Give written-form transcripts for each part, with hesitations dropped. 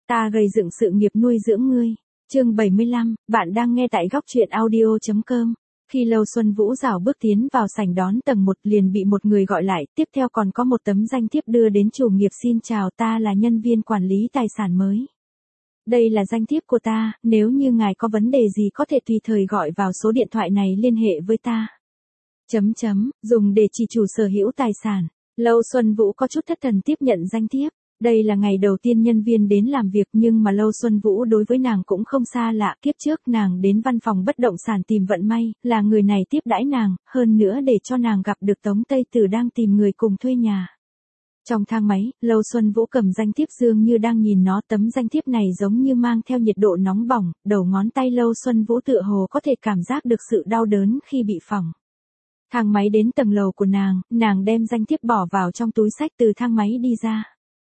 Ta gây dựng sự nghiệp nuôi dưỡng ngươi. Chương 75, bạn đang nghe tại góc truyện audio.com. Khi Lâu Xuân Vũ rảo bước tiến vào sảnh đón tầng 1 liền bị một người gọi lại, tiếp theo còn có một tấm danh thiếp đưa đến chủ nghiệp. Xin chào, ta là nhân viên quản lý tài sản mới. Đây là danh thiếp của ta, nếu như ngài có vấn đề gì có thể tùy thời gọi vào số điện thoại này liên hệ với ta. Dùng để chỉ chủ sở hữu tài sản. Lâu Xuân Vũ có chút thất thần tiếp nhận danh thiếp. Đây là ngày đầu tiên nhân viên đến làm việc nhưng mà Lâu Xuân Vũ đối với nàng cũng không xa lạ. Kiếp trước nàng đến văn phòng bất động sản tìm vận may, là người này tiếp đãi nàng, hơn nữa để cho nàng gặp được Tống Tây Tử đang tìm người cùng thuê nhà. Trong thang máy, Lâu Xuân Vũ cầm danh thiếp dường như đang nhìn nó, tấm danh thiếp này giống như mang theo nhiệt độ nóng bỏng, đầu ngón tay Lâu Xuân Vũ tựa hồ có thể cảm giác được sự đau đớn khi bị phỏng. Thang máy đến tầng lầu của nàng đem danh thiếp bỏ vào trong túi xách từ thang máy đi ra.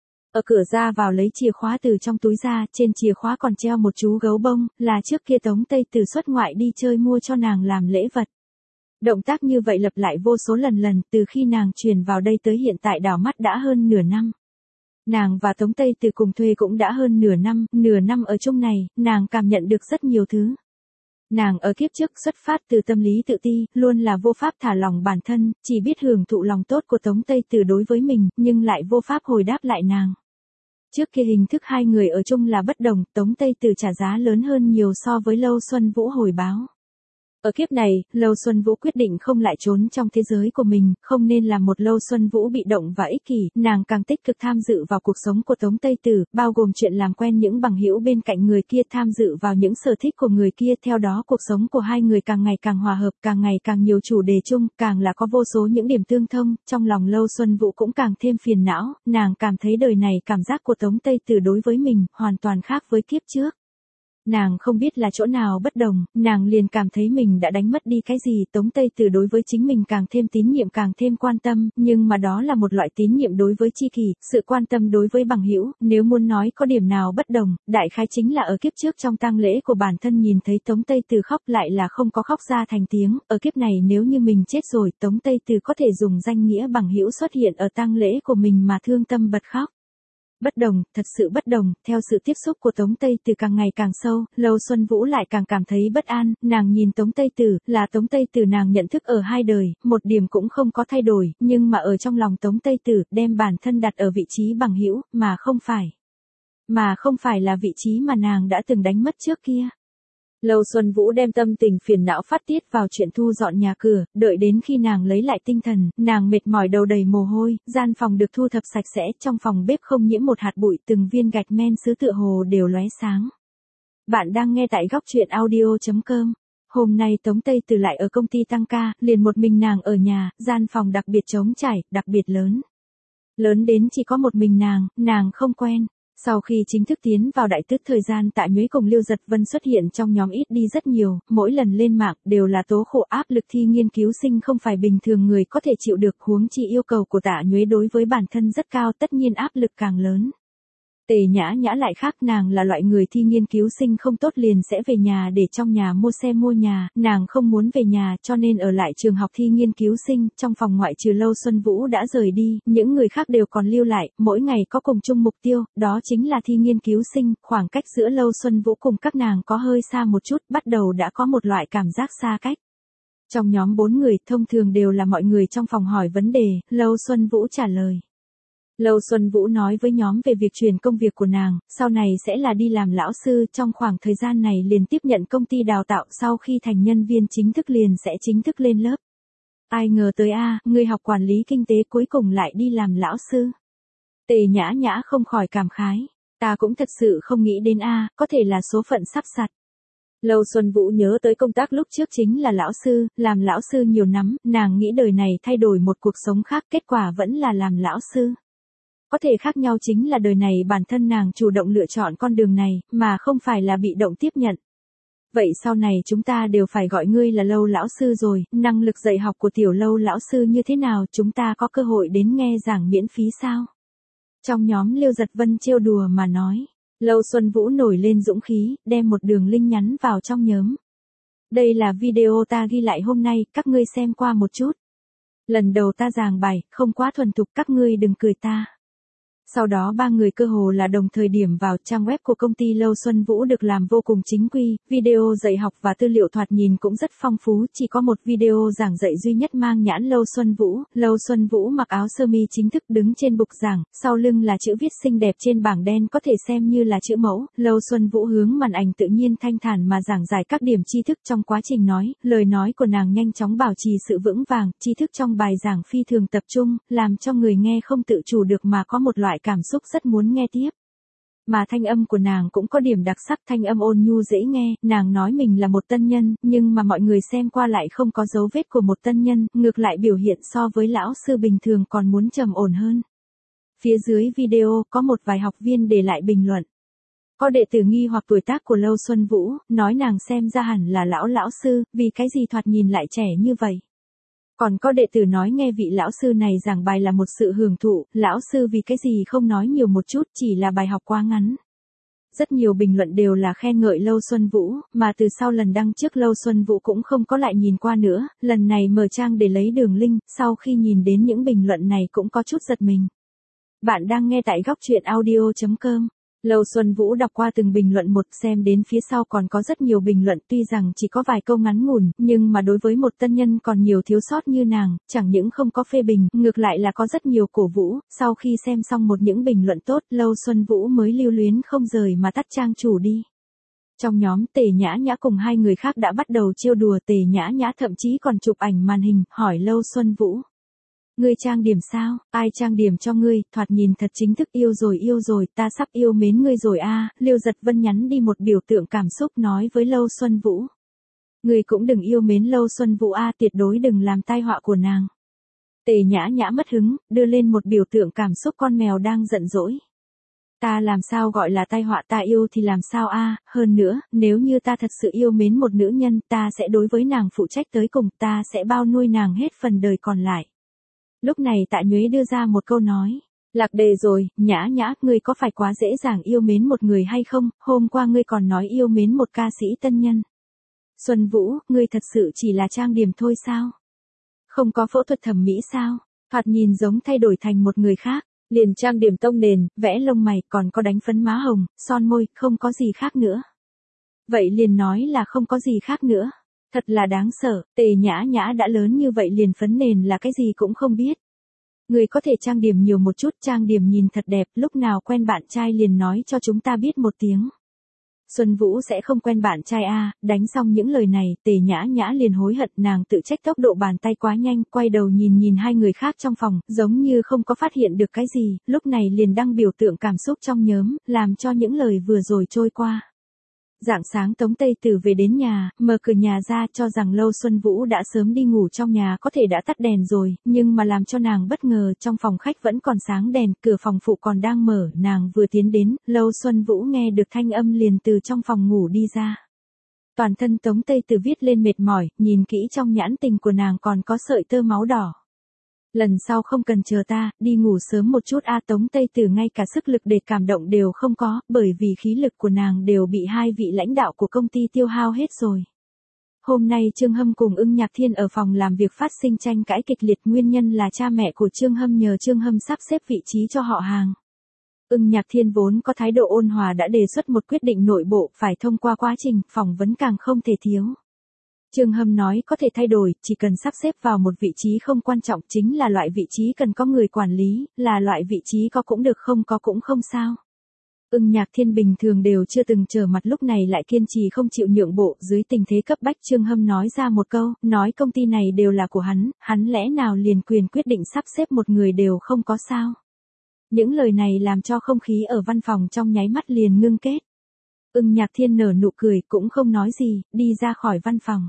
Ở cửa ra vào lấy chìa khóa từ trong túi ra, trên chìa khóa còn treo một chú gấu bông, là trước kia Tống Tây Tử xuất ngoại đi chơi mua cho nàng làm lễ vật. Động tác như vậy lặp lại vô số lần, từ khi nàng chuyển vào đây tới hiện tại đảo mắt đã hơn nửa năm. Nàng và Tống Tây Tử cùng thuê cũng đã hơn nửa năm ở chung này, nàng cảm nhận được rất nhiều thứ. Nàng ở kiếp trước xuất phát từ tâm lý tự ti, luôn là vô pháp thả lòng bản thân, chỉ biết hưởng thụ lòng tốt của Tống Tây Tử đối với mình, nhưng lại vô pháp hồi đáp lại nàng. Trước kia hình thức hai người ở chung là bất đồng, Tống Tây Tử trả giá lớn hơn nhiều so với Lâu Xuân Vũ hồi báo. Ở kiếp này, Lâu Xuân Vũ quyết định không lại trốn trong thế giới của mình, không nên là một Lâu Xuân Vũ bị động và ích kỷ, nàng càng tích cực tham dự vào cuộc sống của Tống Tây Tử, bao gồm chuyện làm quen những bằng hữu bên cạnh người kia, tham dự vào những sở thích của người kia, theo đó cuộc sống của hai người càng ngày càng hòa hợp, càng ngày càng nhiều chủ đề chung, càng là có vô số những điểm tương thông, trong lòng Lâu Xuân Vũ cũng càng thêm phiền não, nàng cảm thấy đời này cảm giác của Tống Tây Tử đối với mình, hoàn toàn khác với kiếp trước. Nàng không biết là chỗ nào bất đồng, nàng liền cảm thấy mình đã đánh mất đi cái gì. Tống Tây Tử đối với chính mình càng thêm tín nhiệm, càng thêm quan tâm, nhưng mà đó là một loại tín nhiệm đối với tri kỷ, sự quan tâm đối với bằng hữu. Nếu muốn nói có điểm nào bất đồng, đại khái chính là ở kiếp trước trong tang lễ của bản thân nhìn thấy Tống Tây Tử khóc lại là không có khóc ra thành tiếng, ở kiếp này nếu như mình chết rồi, Tống Tây Tử có thể dùng danh nghĩa bằng hữu xuất hiện ở tang lễ của mình mà thương tâm bật khóc. Bất đồng, thật sự bất đồng, theo sự tiếp xúc của Tống Tây Tử càng ngày càng sâu, Lâu Xuân Vũ lại càng cảm thấy bất an, nàng nhìn Tống Tây Tử, là Tống Tây Tử nàng nhận thức ở hai đời, một điểm cũng không có thay đổi, nhưng mà ở trong lòng Tống Tây Tử, đem bản thân đặt ở vị trí bằng hữu, mà không phải là vị trí mà nàng đã từng đánh mất trước kia. Lâu Xuân Vũ đem tâm tình phiền não phát tiết vào chuyện thu dọn nhà cửa, đợi đến khi nàng lấy lại tinh thần, nàng mệt mỏi đầu đầy mồ hôi, gian phòng được thu thập sạch sẽ, trong phòng bếp không nhiễm một hạt bụi, từng viên gạch men sứ tựa hồ đều lóe sáng. Bạn đang nghe tại góc truyện audio.com. Hôm nay Tống Tây Tử lại ở công ty tăng ca, liền một mình nàng ở nhà, gian phòng đặc biệt trống trải, đặc biệt lớn. Lớn đến chỉ có một mình nàng không quen. Sau khi chính thức tiến vào đại tước, thời gian Tạ Nhuế cùng Liêu Giật Vân xuất hiện trong nhóm ít đi rất nhiều, mỗi lần lên mạng đều là tố khổ, áp lực thi nghiên cứu sinh không phải bình thường người có thể chịu được, huống chi yêu cầu của Tạ Nhuế đối với bản thân rất cao, tất nhiên áp lực càng lớn. Tề Nhã Nhã lại khác, nàng là loại người thi nghiên cứu sinh không tốt liền sẽ về nhà để trong nhà mua xe mua nhà, nàng không muốn về nhà cho nên ở lại trường học thi nghiên cứu sinh, trong phòng ngoại trừ Lâu Xuân Vũ đã rời đi, những người khác đều còn lưu lại, mỗi ngày có cùng chung mục tiêu, đó chính là thi nghiên cứu sinh, khoảng cách giữa Lâu Xuân Vũ cùng các nàng có hơi xa một chút, bắt đầu đã có một loại cảm giác xa cách. Trong nhóm 4 người, thông thường đều là mọi người trong phòng hỏi vấn đề, Lâu Xuân Vũ trả lời. Lâu Xuân Vũ nói với nhóm về việc chuyển công việc của nàng, sau này sẽ là đi làm lão sư, trong khoảng thời gian này liền tiếp nhận công ty đào tạo, sau khi thành nhân viên chính thức liền sẽ chính thức lên lớp. Ai ngờ tới người học quản lý kinh tế cuối cùng lại đi làm lão sư. Tề Nhã Nhã không khỏi cảm khái, ta cũng thật sự không nghĩ đến có thể là số phận sắp đặt. Lâu Xuân Vũ nhớ tới công tác lúc trước chính là lão sư, làm lão sư nhiều năm, nàng nghĩ đời này thay đổi một cuộc sống khác, kết quả vẫn là làm lão sư. Có thể khác nhau chính là đời này bản thân nàng chủ động lựa chọn con đường này, mà không phải là bị động tiếp nhận. Vậy sau này chúng ta đều phải gọi ngươi là Lâu lão sư rồi, năng lực dạy học của tiểu Lâu lão sư như thế nào, chúng ta có cơ hội đến nghe giảng miễn phí sao? Trong nhóm Liêu Giật Vân trêu đùa mà nói, Lâu Xuân Vũ nổi lên dũng khí, đem một đường link nhắn vào trong nhóm. Đây là video ta ghi lại hôm nay, các ngươi xem qua một chút. Lần đầu ta giảng bài, không quá thuần thục, các ngươi đừng cười ta. Sau đó ba người cơ hồ là đồng thời điểm vào trang web của công ty Lâu Xuân Vũ được làm vô cùng chính quy, video dạy học và tư liệu thoạt nhìn cũng rất phong phú, chỉ có một video giảng dạy duy nhất mang nhãn Lâu Xuân Vũ. Lâu Xuân Vũ mặc áo sơ mi chính thức đứng trên bục giảng, sau lưng là chữ viết xinh đẹp trên bảng đen có thể xem như là chữ mẫu. Lâu Xuân Vũ hướng màn ảnh tự nhiên thanh thản mà giảng giải các điểm tri thức trong quá trình nói, lời nói của nàng nhanh chóng bảo trì sự vững vàng, tri thức trong bài giảng phi thường tập trung, làm cho người nghe không tự chủ được mà có một loại cảm xúc rất muốn nghe tiếp. Mà thanh âm của nàng cũng có điểm đặc sắc, thanh âm ôn nhu dễ nghe, nàng nói mình là một tân nhân, nhưng mà mọi người xem qua lại không có dấu vết của một tân nhân, ngược lại biểu hiện so với lão sư bình thường còn muốn trầm ổn hơn. Phía dưới video có một vài học viên để lại bình luận. Có đệ tử nghi hoặc tuổi tác của Lâu Xuân Vũ, nói nàng xem ra hẳn là lão sư, vì cái gì thoạt nhìn lại trẻ như vậy. Còn có đệ tử nói nghe vị lão sư này giảng bài là một sự hưởng thụ, lão sư vì cái gì không nói nhiều một chút, chỉ là bài học quá ngắn. Rất nhiều bình luận đều là khen ngợi Lâu Xuân Vũ, mà từ sau lần đăng trước Lâu Xuân Vũ cũng không có lại nhìn qua nữa, lần này mở trang để lấy đường link, sau khi nhìn đến những bình luận này cũng có chút giật mình. Bạn đang nghe tại góc truyện audio.com. Lâu Xuân Vũ đọc qua từng bình luận một, xem đến phía sau còn có rất nhiều bình luận, tuy rằng chỉ có vài câu ngắn ngủn, nhưng mà đối với một tân nhân còn nhiều thiếu sót như nàng, chẳng những không có phê bình, ngược lại là có rất nhiều cổ vũ. Sau khi xem xong một những bình luận tốt, Lâu Xuân Vũ mới lưu luyến không rời mà tắt trang chủ đi. Trong nhóm, Tề Nhã Nhã cùng hai người khác đã bắt đầu trêu đùa, Tề Nhã Nhã thậm chí còn chụp ảnh màn hình, hỏi Lâu Xuân Vũ. Ngươi trang điểm sao, ai trang điểm cho ngươi, thoạt nhìn thật chính thức, yêu rồi, ta sắp yêu mến ngươi rồi a. Liêu Giật Vân nhắn đi một biểu tượng cảm xúc nói với Lâu Xuân Vũ. Ngươi cũng đừng yêu mến Lâu Xuân Vũ a, tuyệt đối đừng làm tai họa của nàng. Tề Nhã Nhã mất hứng, đưa lên một biểu tượng cảm xúc con mèo đang giận dỗi. Ta làm sao gọi là tai họa, ta yêu thì làm sao a, hơn nữa, nếu như ta thật sự yêu mến một nữ nhân, ta sẽ đối với nàng phụ trách tới cùng, ta sẽ bao nuôi nàng hết phần đời còn lại. Lúc này Tạ Nhuế đưa ra một câu nói. Lạc đề rồi, Nhã Nhã, ngươi có phải quá dễ dàng yêu mến một người hay không, hôm qua ngươi còn nói yêu mến một ca sĩ tân nhân. Xuân Vũ, ngươi thật sự chỉ là trang điểm thôi sao? Không có phẫu thuật thẩm mỹ sao? Thoạt nhìn giống thay đổi thành một người khác, liền trang điểm tông nền, vẽ lông mày, còn có đánh phấn má hồng, son môi, không có gì khác nữa. Vậy liền nói là không có gì khác nữa. Thật là đáng sợ, Tề Nhã Nhã đã lớn như vậy liền phấn nền là cái gì cũng không biết. Người có thể trang điểm nhiều một chút, trang điểm nhìn thật đẹp, lúc nào quen bạn trai liền nói cho chúng ta biết một tiếng. Xuân Vũ sẽ không quen bạn trai a. Đánh xong những lời này, Tề Nhã Nhã liền hối hận, nàng tự trách tốc độ bàn tay quá nhanh, quay đầu nhìn hai người khác trong phòng, giống như không có phát hiện được cái gì, lúc này liền đăng biểu tượng cảm xúc trong nhóm, làm cho những lời vừa rồi trôi qua. Rạng sáng Tống Tây Tử về đến nhà, mở cửa nhà ra cho rằng Lâu Xuân Vũ đã sớm đi ngủ, trong nhà có thể đã tắt đèn rồi, nhưng mà làm cho nàng bất ngờ, trong phòng khách vẫn còn sáng đèn, cửa phòng phụ còn đang mở, nàng vừa tiến đến, Lâu Xuân Vũ nghe được thanh âm liền từ trong phòng ngủ đi ra. Toàn thân Tống Tây Tử viết lên mệt mỏi, nhìn kỹ trong nhãn tình của nàng còn có sợi tơ máu đỏ. Lần sau không cần chờ ta, đi ngủ sớm một chút a. Tống Tây Tử ngay cả sức lực để cảm động đều không có, bởi vì khí lực của nàng đều bị hai vị lãnh đạo của công ty tiêu hao hết rồi. Hôm nay Trương Hâm cùng Ưng Nhạc Thiên ở phòng làm việc phát sinh tranh cãi kịch liệt, nguyên nhân là cha mẹ của Trương Hâm nhờ Trương Hâm sắp xếp vị trí cho họ hàng. Ưng Nhạc Thiên vốn có thái độ ôn hòa đã đề xuất một quyết định nội bộ, phải thông qua quá trình phỏng vấn càng không thể thiếu. Trương Hâm nói có thể thay đổi, chỉ cần sắp xếp vào một vị trí không quan trọng, chính là loại vị trí cần có người quản lý, là loại vị trí có cũng được không có cũng không sao. Ưng Nhạc Thiên bình thường đều chưa từng trở mặt, lúc này lại kiên trì không chịu nhượng bộ, dưới tình thế cấp bách Trương Hâm nói ra một câu, nói công ty này đều là của hắn lẽ nào liền quyền quyết định sắp xếp một người đều không có sao. Những lời này làm cho không khí ở văn phòng trong nháy mắt liền ngưng kết. Ưng Nhạc Thiên nở nụ cười cũng không nói gì, đi ra khỏi văn phòng.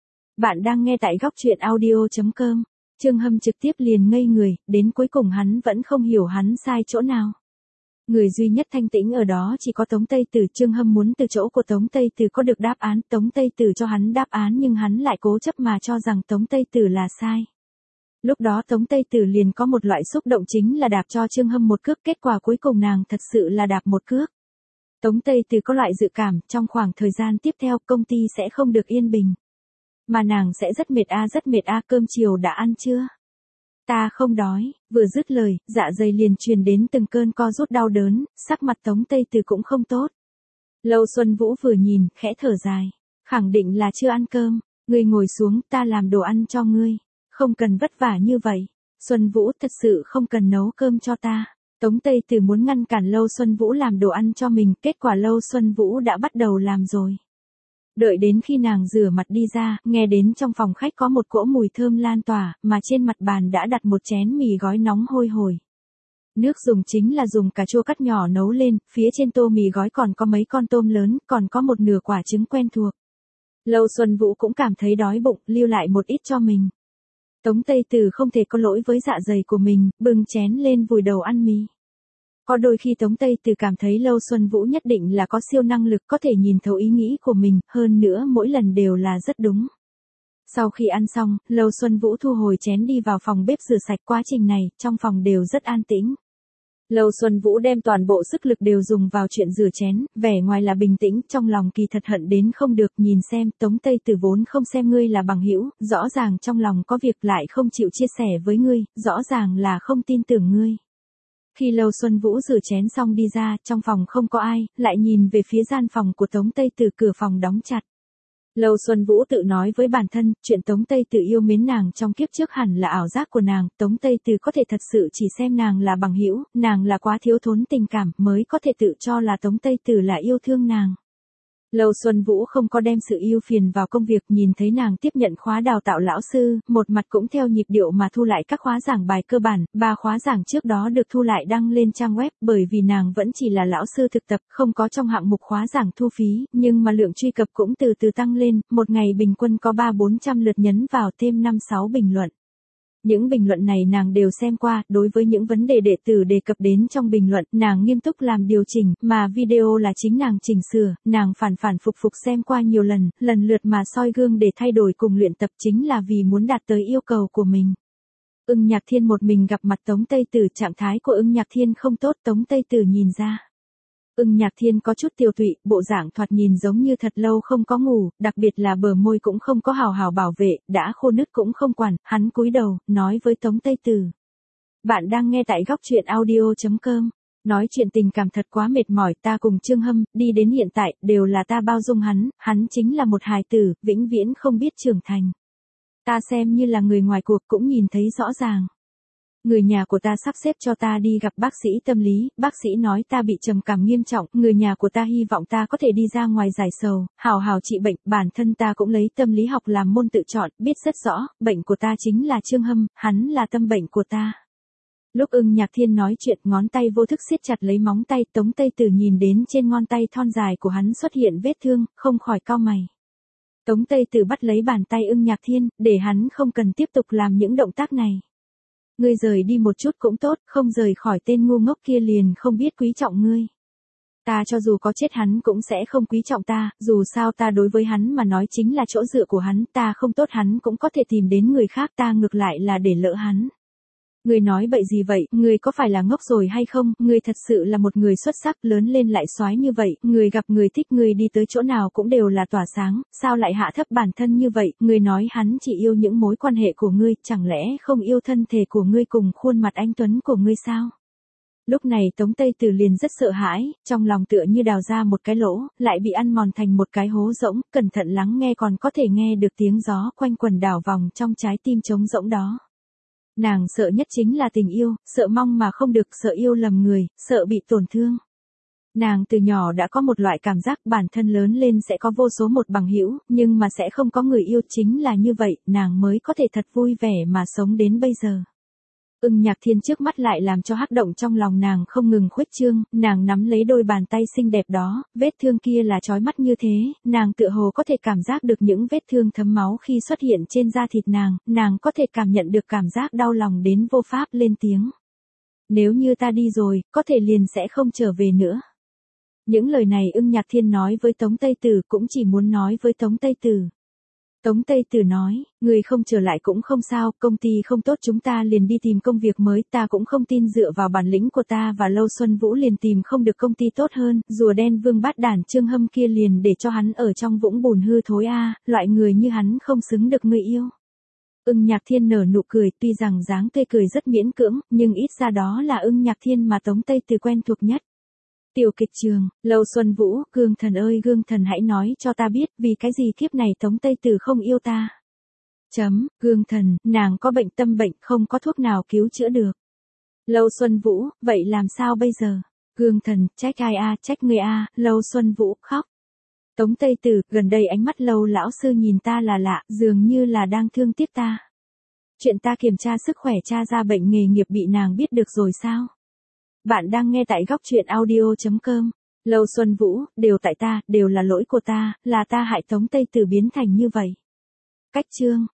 Bạn đang nghe tại góc truyện audio.com. Trương Hâm trực tiếp liền ngây người, đến cuối cùng hắn vẫn không hiểu hắn sai chỗ nào. Người duy nhất thanh tĩnh ở đó chỉ có Tống Tây Tử. Trương Hâm muốn từ chỗ của Tống Tây Tử có được đáp án, Tống Tây Tử cho hắn đáp án nhưng hắn lại cố chấp mà cho rằng Tống Tây Tử là sai. Lúc đó Tống Tây Tử liền có một loại xúc động, chính là đạp cho Trương Hâm một cước, kết quả cuối cùng nàng thật sự là đạp một cước. Tống Tây Tử có loại dự cảm, trong khoảng thời gian tiếp theo công ty sẽ không được yên bình. Mà nàng sẽ rất mệt a, cơm chiều đã ăn chưa? Ta không đói, vừa dứt lời, dạ dày liền truyền đến từng cơn co rút đau đớn, sắc mặt Tống Tây Từ cũng không tốt. Lâu Xuân Vũ vừa nhìn, khẽ thở dài. Khẳng định là chưa ăn cơm, ngươi ngồi xuống, ta làm đồ ăn cho ngươi. Không cần vất vả như vậy. Xuân Vũ thật sự không cần nấu cơm cho ta. Tống Tây Từ muốn ngăn cản Lâu Xuân Vũ làm đồ ăn cho mình, kết quả Lâu Xuân Vũ đã bắt đầu làm rồi. Đợi đến khi nàng rửa mặt đi ra, nghe đến trong phòng khách có một cỗ mùi thơm lan tỏa, mà trên mặt bàn đã đặt một chén mì gói nóng hôi hổi. Nước dùng chính là dùng cà chua cắt nhỏ nấu lên, phía trên tô mì gói còn có mấy con tôm lớn, còn có một nửa quả trứng quen thuộc. Lâu Xuân Vũ cũng cảm thấy đói bụng, lưu lại một ít cho mình. Tống Tây Từ không thể có lỗi với dạ dày của mình, bưng chén lên vùi đầu ăn mì. Có đôi khi Tống Tây Từ cảm thấy Lâu Xuân Vũ nhất định là có siêu năng lực có thể nhìn thấu ý nghĩ của mình, hơn nữa mỗi lần đều là rất đúng. Sau khi ăn xong, Lâu Xuân Vũ thu hồi chén đi vào phòng bếp rửa sạch. Quá trình này, trong phòng đều rất an tĩnh. Lâu Xuân Vũ đem toàn bộ sức lực đều dùng vào chuyện rửa chén, vẻ ngoài là bình tĩnh, trong lòng kỳ thật hận đến không được. Nhìn xem, Tống Tây Từ vốn không xem ngươi là bằng hữu, rõ ràng trong lòng có việc lại không chịu chia sẻ với ngươi, rõ ràng là không tin tưởng ngươi. Khi Lâu Xuân Vũ rửa chén xong đi ra, trong phòng không có ai, lại nhìn về phía gian phòng của Tống Tây Từ, cửa phòng đóng chặt. Lâu Xuân Vũ tự nói với bản thân, chuyện Tống Tây Từ yêu mến nàng trong kiếp trước hẳn là ảo giác của nàng, Tống Tây Từ có thể thật sự chỉ xem nàng là bằng hữu, nàng là quá thiếu thốn tình cảm mới có thể tự cho là Tống Tây Từ là yêu thương nàng. Lâu Xuân Vũ không có đem sự yêu phiền vào công việc, nhìn thấy nàng tiếp nhận khóa đào tạo lão sư, một mặt cũng theo nhịp điệu mà thu lại các khóa giảng bài cơ bản, 3 khóa giảng trước đó được thu lại đăng lên trang web, bởi vì nàng vẫn chỉ là lão sư thực tập, không có trong hạng mục khóa giảng thu phí, nhưng mà lượng truy cập cũng từ từ tăng lên, một ngày bình quân có 300-400 lượt nhấn vào, thêm 5-6 bình luận. Những bình luận này nàng đều xem qua, đối với những vấn đề đệ tử đề cập đến trong bình luận, nàng nghiêm túc làm điều chỉnh, mà video là chính nàng chỉnh sửa, nàng phản phục xem qua nhiều lần, lần lượt mà soi gương để thay đổi cùng luyện tập, chính là vì muốn đạt tới yêu cầu của mình. Ưng Nhạc Thiên một mình gặp mặt Tống Tây Từ, trạng thái của Ưng Nhạc Thiên không tốt, Tống Tây Từ nhìn ra. Ưng Nhạc Thiên có chút tiêu tụy, bộ dạng thoạt nhìn giống như thật lâu không có ngủ, đặc biệt là bờ môi cũng không có hào hào bảo vệ, đã khô nứt cũng không quản, hắn cúi đầu, nói với Tống Tây Từ. Bạn đang nghe tại góc truyện audio.com. Nói chuyện tình cảm thật quá mệt mỏi, ta cùng Trương Hâm, đi đến hiện tại, đều là ta bao dung hắn chính là một hài tử, vĩnh viễn không biết trưởng thành. Ta xem như là người ngoài cuộc cũng nhìn thấy rõ ràng. Người nhà của ta sắp xếp cho ta đi gặp bác sĩ tâm lý, bác sĩ nói ta bị trầm cảm nghiêm trọng, người nhà của ta hy vọng ta có thể đi ra ngoài giải sầu, hào hào trị bệnh, bản thân ta cũng lấy tâm lý học làm môn tự chọn, biết rất rõ, bệnh của ta chính là Trương Hâm, hắn là tâm bệnh của ta. Lúc Ưng Nhạc Thiên nói chuyện, ngón tay vô thức siết chặt lấy móng tay, Tống Tây Từ nhìn đến trên ngón tay thon dài của hắn xuất hiện vết thương, không khỏi cau mày. Tống Tây Từ bắt lấy bàn tay Ưng Nhạc Thiên, để hắn không cần tiếp tục làm những động tác này. Ngươi rời đi một chút cũng tốt, không rời khỏi tên ngu ngốc kia liền không biết quý trọng ngươi. Ta cho dù có chết hắn cũng sẽ không quý trọng ta, dù sao ta đối với hắn mà nói chính là chỗ dựa của hắn, ta không tốt hắn cũng có thể tìm đến người khác, ta ngược lại là để lỡ hắn. Ngươi nói bậy gì vậy, ngươi có phải là ngốc rồi hay không, ngươi thật sự là một người xuất sắc, lớn lên lại soái như vậy, ngươi gặp người thích, ngươi đi tới chỗ nào cũng đều là tỏa sáng, sao lại hạ thấp bản thân như vậy, ngươi nói hắn chỉ yêu những mối quan hệ của ngươi, chẳng lẽ không yêu thân thể của ngươi cùng khuôn mặt anh tuấn của ngươi sao? Lúc này Tống Tây Từ liền rất sợ hãi, trong lòng tựa như đào ra một cái lỗ, lại bị ăn mòn thành một cái hố rỗng, cẩn thận lắng nghe còn có thể nghe được tiếng gió quanh quần đảo vòng trong trái tim trống rỗng đó. Nàng sợ nhất chính là tình yêu, sợ mong mà không được, sợ yêu lầm người, sợ bị tổn thương. Nàng từ nhỏ đã có một loại cảm giác bản thân lớn lên sẽ có vô số một bằng hữu, nhưng mà sẽ không có người yêu, chính là như vậy, nàng mới có thể thật vui vẻ mà sống đến bây giờ. Ưng Nhạc Thiên trước mắt lại làm cho hắc động trong lòng nàng không ngừng khuếch trương, nàng nắm lấy đôi bàn tay xinh đẹp đó, vết thương kia là chói mắt như thế, nàng tựa hồ có thể cảm giác được những vết thương thấm máu khi xuất hiện trên da thịt nàng có thể cảm nhận được cảm giác đau lòng đến vô pháp lên tiếng. Nếu như ta đi rồi, có thể liền sẽ không trở về nữa. Những lời này Ưng Nhạc Thiên nói với Tống Tây Từ cũng chỉ muốn nói với Tống Tây Từ. Tống Tây Từ nói, người không trở lại cũng không sao, công ty không tốt chúng ta liền đi tìm công việc mới, ta cũng không tin dựa vào bản lĩnh của ta và Lâu Xuân Vũ liền tìm không được công ty tốt hơn, rùa đen vương bát đản Trương Hâm kia liền để cho hắn ở trong vũng bùn hư thối a, loại người như hắn không xứng được người yêu. Ưng Nhạc Thiên nở nụ cười, tuy rằng dáng tươi cười rất miễn cưỡng, nhưng ít ra đó là Ưng Nhạc Thiên mà Tống Tây Từ quen thuộc nhất. Tiểu kịch trường, Lâu Xuân Vũ, Gương Thần ơi Gương Thần hãy nói cho ta biết vì cái gì kiếp này Tống Tây Từ không yêu ta. Gương Thần, nàng có bệnh tâm bệnh không có thuốc nào cứu chữa được. Lâu Xuân Vũ, vậy làm sao bây giờ? Gương Thần, trách ai a, trách người a, Lâu Xuân Vũ khóc. Tống Tây Từ, gần đây ánh mắt Lâu lão sư nhìn ta là lạ, dường như là đang thương tiếc ta. Chuyện ta kiểm tra sức khỏe tra ra bệnh nghề nghiệp bị nàng biết được rồi sao? Bạn đang nghe tại góc truyện audio.com. Lâu Xuân Vũ, đều tại ta, đều là lỗi của ta, là ta hại Tống Tây Từ biến thành như vậy. Cách chương